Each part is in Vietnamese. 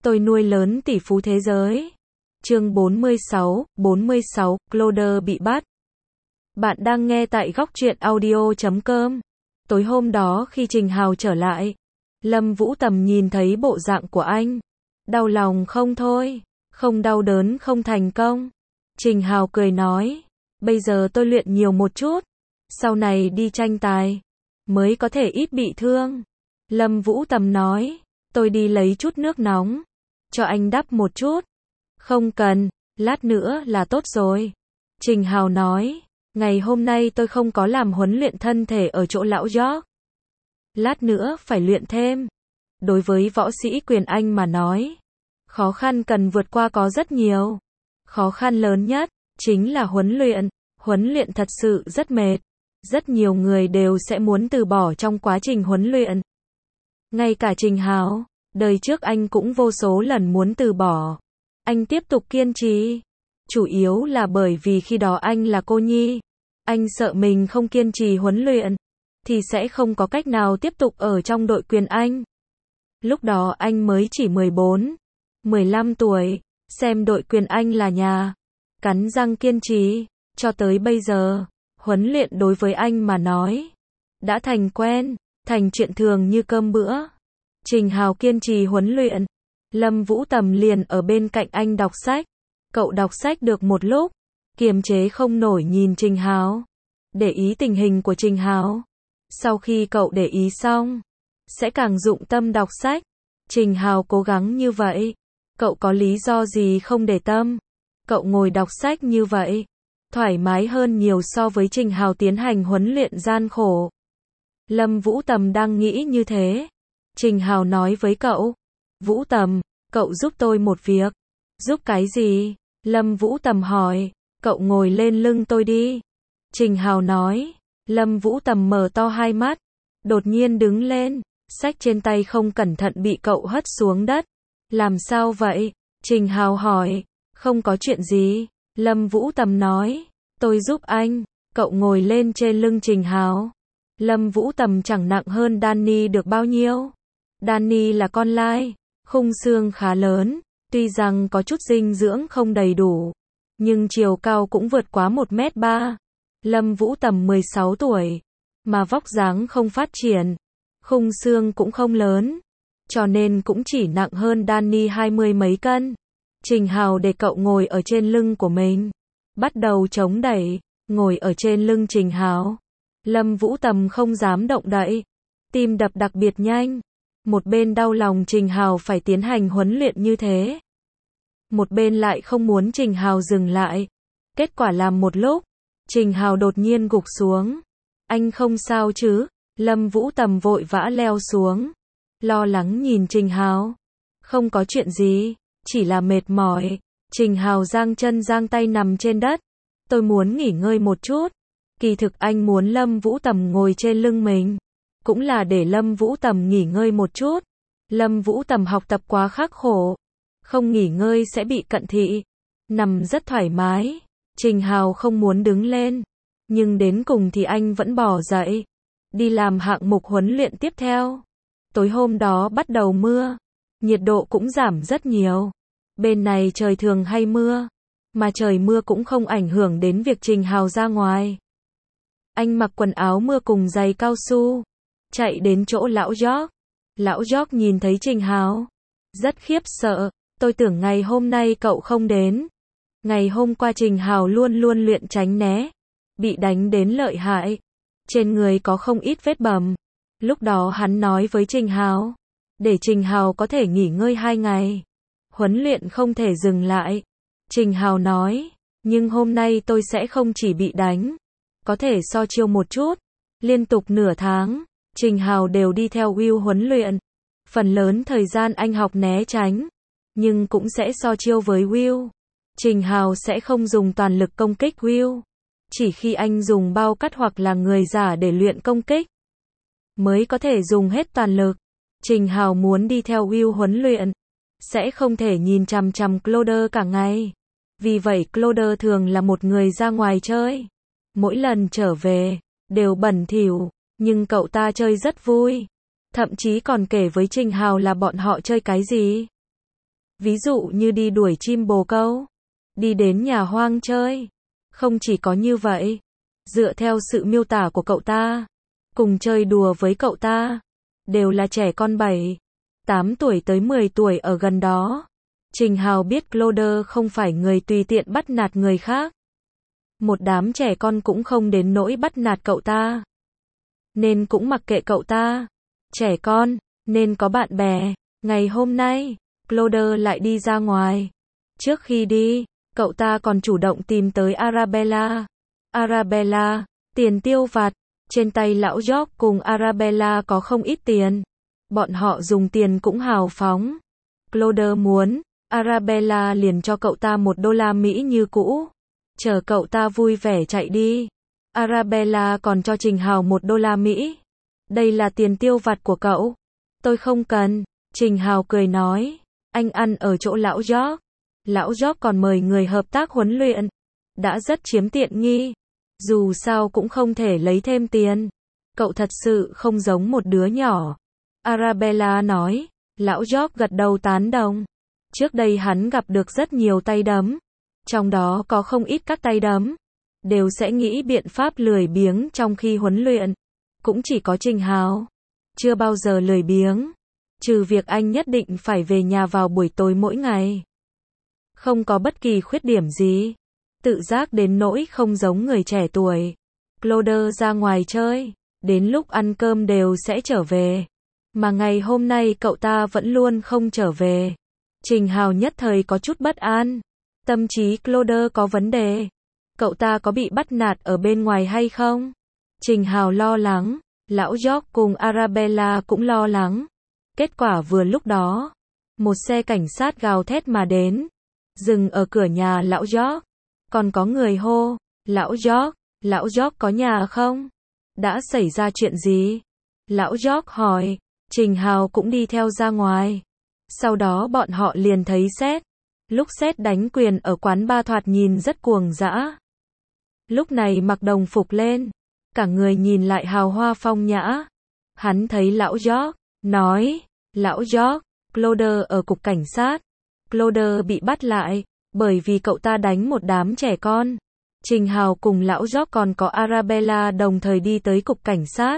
Tôi nuôi lớn tỷ phú thế giới. Chương 46, Cloder bị bắt. Bạn đang nghe tại góc truyện audio.com. Tối hôm đó khi Trình Hào trở lại, Lâm Vũ Tầm nhìn thấy bộ dạng của anh. Đau lòng không thôi, không đau đớn không thành công. Trình Hào cười nói, bây giờ tôi luyện nhiều một chút, sau này đi tranh tài, mới có thể ít bị thương. Lâm Vũ Tầm nói, tôi đi lấy chút nước nóng, cho anh đắp một chút. Không cần, lát nữa là tốt rồi. Trình Hào nói, ngày hôm nay tôi không có làm huấn luyện thân thể ở chỗ lão George. Lát nữa phải luyện thêm. Đối với võ sĩ quyền Anh mà nói, khó khăn cần vượt qua có rất nhiều. Khó khăn lớn nhất, chính là huấn luyện. Huấn luyện thật sự rất mệt. Rất nhiều người đều sẽ muốn từ bỏ trong quá trình huấn luyện. Ngay cả Trình Hào, đời trước anh cũng vô số lần muốn từ bỏ. Anh tiếp tục kiên trì. Chủ yếu là bởi vì khi đó anh là cô nhi. Anh sợ mình không kiên trì huấn luyện, thì sẽ không có cách nào tiếp tục ở trong đội quyền Anh. Lúc đó anh mới chỉ 14, 15 tuổi, xem đội quyền Anh là nhà. Cắn răng kiên trì, cho tới bây giờ, huấn luyện đối với anh mà nói, đã thành quen, thành chuyện thường như cơm bữa. Trình Hào kiên trì huấn luyện, Lâm Vũ Tầm liền ở bên cạnh anh đọc sách. Cậu đọc sách được một lúc, kiềm chế không nổi nhìn Trình Hào, để ý tình hình của Trình Hào. Sau khi cậu để ý xong, sẽ càng dụng tâm đọc sách. Trình Hào cố gắng như vậy, cậu có lý do gì không để tâm? Cậu ngồi đọc sách như vậy, thoải mái hơn nhiều so với Trình Hào tiến hành huấn luyện gian khổ. Lâm Vũ Tầm đang nghĩ như thế. Trình Hào nói với cậu, Vũ Tầm, cậu giúp tôi một việc. Giúp cái gì? Lâm Vũ Tầm hỏi, cậu ngồi lên lưng tôi đi. Trình Hào nói, Lâm Vũ Tầm mở to hai mắt, đột nhiên đứng lên, sách trên tay không cẩn thận bị cậu hất xuống đất. Làm sao vậy? Trình Hào hỏi, không có chuyện gì. Lâm Vũ Tầm nói, tôi giúp anh. Cậu ngồi lên trên lưng Trình Hào. Lâm Vũ Tầm chẳng nặng hơn Danny được bao nhiêu. Danny là con lai, khung xương khá lớn, tuy rằng có chút dinh dưỡng không đầy đủ, nhưng chiều cao cũng vượt quá 1m3. Lâm Vũ Tầm 16 tuổi, mà vóc dáng không phát triển, khung xương cũng không lớn, cho nên cũng chỉ nặng hơn Danny 20 mấy cân. Trình Hào để cậu ngồi ở trên lưng của mình, bắt đầu chống đẩy, ngồi ở trên lưng Trình Hào. Lâm Vũ Tầm không dám động đậy, tim đập đặc biệt nhanh. Một bên đau lòng Trình Hào phải tiến hành huấn luyện như thế, một bên lại không muốn Trình Hào dừng lại. Kết quả làm một lúc, Trình Hào đột nhiên gục xuống. Anh không sao chứ? Lâm Vũ Tầm vội vã leo xuống, lo lắng nhìn Trình Hào. Không có chuyện gì, chỉ là mệt mỏi. Trình Hào giang chân giang tay nằm trên đất. Tôi muốn nghỉ ngơi một chút. Kỳ thực anh muốn Lâm Vũ Tầm ngồi trên lưng mình, cũng là để Lâm Vũ Tầm nghỉ ngơi một chút. Lâm Vũ Tầm học tập quá khắc khổ, không nghỉ ngơi sẽ bị cận thị. Nằm rất thoải mái. Trình Hào không muốn đứng lên, nhưng đến cùng thì anh vẫn bỏ dậy, đi làm hạng mục huấn luyện tiếp theo. Tối hôm đó bắt đầu mưa, nhiệt độ cũng giảm rất nhiều. Bên này trời thường hay mưa, mà trời mưa cũng không ảnh hưởng đến việc Trình Hào ra ngoài. Anh mặc quần áo mưa cùng giày cao su, chạy đến chỗ lão George. Lão George nhìn thấy Trình Hào, rất khiếp sợ. Tôi tưởng ngày hôm nay cậu không đến. Ngày hôm qua Trình Hào luôn luôn luyện tránh né, bị đánh đến lợi hại, trên người có không ít vết bầm. Lúc đó hắn nói với Trình Hào, để Trình Hào có thể nghỉ ngơi 2 ngày, huấn luyện không thể dừng lại. Trình Hào nói, nhưng hôm nay tôi sẽ không chỉ bị đánh, có thể so chiêu một chút. Liên tục nửa tháng, Trình Hào đều đi theo Will huấn luyện. Phần lớn thời gian anh học né tránh, nhưng cũng sẽ so chiêu với Will. Trình Hào sẽ không dùng toàn lực công kích Will, chỉ khi anh dùng bao cắt hoặc là người giả để luyện công kích, mới có thể dùng hết toàn lực. Trình Hào muốn đi theo Will huấn luyện, sẽ không thể nhìn chằm chằm Cloder cả ngày. Vì vậy Cloder thường là một người ra ngoài chơi. Mỗi lần trở về, đều bẩn thỉu, nhưng cậu ta chơi rất vui. Thậm chí còn kể với Trình Hào là bọn họ chơi cái gì. Ví dụ như đi đuổi chim bồ câu, đi đến nhà hoang chơi. Không chỉ có như vậy, dựa theo sự miêu tả của cậu ta, cùng chơi đùa với cậu ta, đều là trẻ con 7, 8 tuổi tới 10 tuổi ở gần đó. Trình Hào biết Claude không phải người tùy tiện bắt nạt người khác. Một đám trẻ con cũng không đến nỗi bắt nạt cậu ta. Nên cũng mặc kệ cậu ta. Trẻ con, nên có bạn bè. Ngày hôm nay, Claude lại đi ra ngoài. Trước khi đi, cậu ta còn chủ động tìm tới Arabella. Arabella, tiền tiêu vặt. Trên tay lão George cùng Arabella có không ít tiền. Bọn họ dùng tiền cũng hào phóng. Claude muốn, Arabella liền cho cậu ta $1 như cũ. Chờ cậu ta vui vẻ chạy đi. Arabella còn cho Trình Hào $1. Đây là tiền tiêu vặt của cậu. Tôi không cần. Trình Hào cười nói. Anh ăn ở chỗ lão George. Lão George còn mời người hợp tác huấn luyện. Đã rất chiếm tiện nghi. Dù sao cũng không thể lấy thêm tiền. Cậu thật sự không giống một đứa nhỏ. Arabella nói. Lão George gật đầu tán đồng. Trước đây hắn gặp được rất nhiều tay đấm. Trong đó có không ít các tay đấm. Đều sẽ nghĩ biện pháp lười biếng trong khi huấn luyện. Cũng chỉ có Trình Hào. Chưa bao giờ lười biếng. Trừ việc anh nhất định phải về nhà vào buổi tối mỗi ngày. Không có bất kỳ khuyết điểm gì. Tự giác đến nỗi không giống người trẻ tuổi. Claude ra ngoài chơi. Đến lúc ăn cơm đều sẽ trở về. Mà ngày hôm nay cậu ta vẫn luôn không trở về. Trình Hào nhất thời có chút bất an. Tâm trí Claude có vấn đề. Cậu ta có bị bắt nạt ở bên ngoài hay không? Trình Hào lo lắng. Lão George cùng Arabella cũng lo lắng. Kết quả vừa lúc đó, một xe cảnh sát gào thét mà đến. Dừng ở cửa nhà lão George. Còn có người hô. Lão George có nhà không? Đã xảy ra chuyện gì? Lão George hỏi. Trình Hào cũng đi theo ra ngoài. Sau đó bọn họ liền thấy Seth. Lúc Seth đánh quyền ở quán bar thoạt nhìn rất cuồng dã. Lúc này mặc đồng phục lên. Cả người nhìn lại hào hoa phong nhã. Hắn thấy lão George. Nói. Lão George, Claude ở cục cảnh sát. Claude bị bắt lại. Bởi vì cậu ta đánh một đám trẻ con. Trình Hào cùng lão George còn có Arabella đồng thời đi tới cục cảnh sát.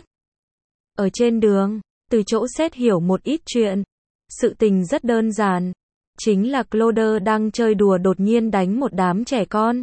Ở trên đường, từ chỗ Seth hiểu một ít chuyện. Sự tình rất đơn giản. Chính là Claude đang chơi đùa đột nhiên đánh một đám trẻ con.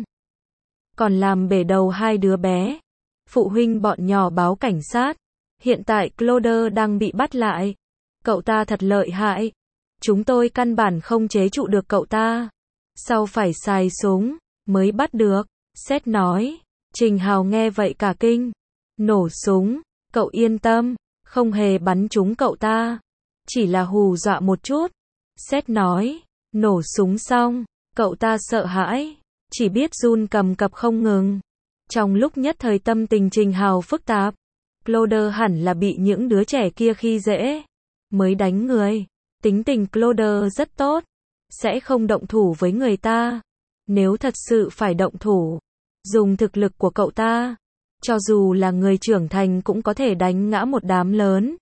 Còn làm bể đầu 2 đứa bé. Phụ huynh bọn nhỏ báo cảnh sát. Hiện tại Claude đang bị bắt lại. Cậu ta thật lợi hại. Chúng tôi căn bản không chế trụ được cậu ta. Sau phải xài súng, mới bắt được. Seth nói. Trình Hào nghe vậy cả kinh. Nổ súng, cậu yên tâm. Không hề bắn trúng cậu ta. Chỉ là hù dọa một chút. Seth nói. Nổ súng xong, cậu ta sợ hãi. Chỉ biết run cầm cập không ngừng. Trong lúc nhất thời tâm tình Trình Hào phức tạp. Claude hẳn là bị những đứa trẻ kia khi dễ. Mới đánh người. Tính tình Claude rất tốt. Sẽ không động thủ với người ta. Nếu thật sự phải động thủ, dùng thực lực của cậu ta, cho dù là người trưởng thành cũng có thể đánh ngã một đám lớn.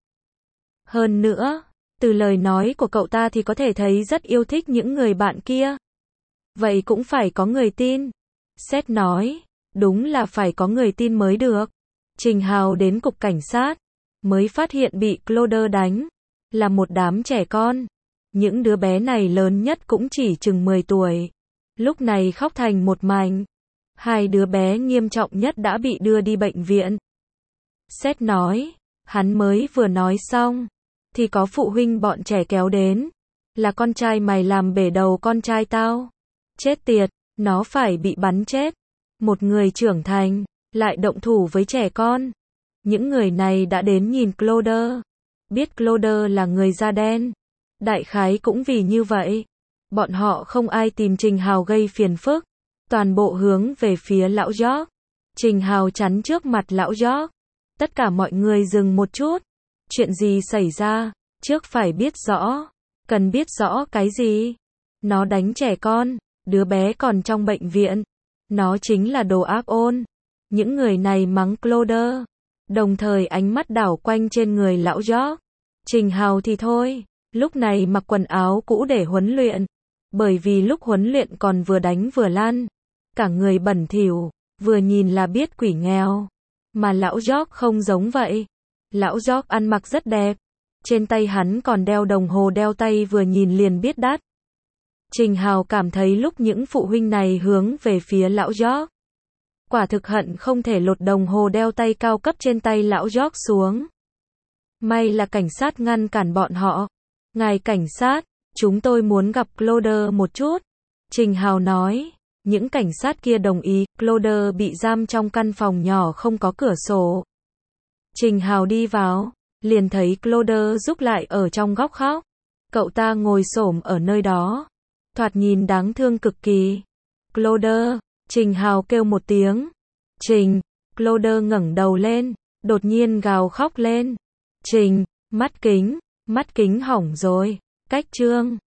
Hơn nữa, từ lời nói của cậu ta thì có thể thấy rất yêu thích những người bạn kia. Vậy cũng phải có người tin. Seth nói, đúng là phải có người tin mới được. Trình Hào đến cục cảnh sát, mới phát hiện bị Claude đánh, là một đám trẻ con. Những đứa bé này lớn nhất cũng chỉ chừng 10 tuổi. Lúc này khóc thành một mảnh. 2 đứa bé nghiêm trọng nhất đã bị đưa đi bệnh viện. Seth nói, hắn mới vừa nói xong, thì có phụ huynh bọn trẻ kéo đến. Là con trai mày làm bể đầu con trai tao. Chết tiệt, nó phải bị bắn chết. Một người trưởng thành, lại động thủ với trẻ con. Những người này đã đến nhìn Claude. Biết Claude là người da đen. Đại khái cũng vì như vậy. Bọn họ không ai tìm Trình Hào gây phiền phức. Toàn bộ hướng về phía lão George. Trình Hào chắn trước mặt lão George. Tất cả mọi người dừng một chút. Chuyện gì xảy ra? Trước phải biết rõ. Cần biết rõ cái gì? Nó đánh trẻ con. Đứa bé còn trong bệnh viện. Nó chính là đồ ác ôn. Những người này mắng Claude. Đồng thời ánh mắt đảo quanh trên người lão George. Trình Hào thì thôi. Lúc này mặc quần áo cũ để huấn luyện. Bởi vì lúc huấn luyện còn vừa đánh vừa lăn, cả người bẩn thỉu, vừa nhìn là biết quỷ nghèo. Mà lão George không giống vậy. Lão George ăn mặc rất đẹp. Trên tay hắn còn đeo đồng hồ đeo tay vừa nhìn liền biết đắt. Trình Hào cảm thấy lúc những phụ huynh này hướng về phía lão George, quả thực hận không thể lột đồng hồ đeo tay cao cấp trên tay lão George xuống. May là cảnh sát ngăn cản bọn họ. Ngài cảnh sát, chúng tôi muốn gặp Claude một chút. Trình Hào nói. Những cảnh sát kia đồng ý. Claude bị giam trong căn phòng nhỏ không có cửa sổ. Trình Hào đi vào, liền thấy Claude rúc lại ở trong góc khóc. Cậu ta ngồi xổm ở nơi đó, thoạt nhìn đáng thương cực kỳ. Claude, Trình Hào kêu một tiếng. Trình, Claude ngẩng đầu lên, đột nhiên gào khóc lên. Trình, mắt kính hỏng rồi, cách trương.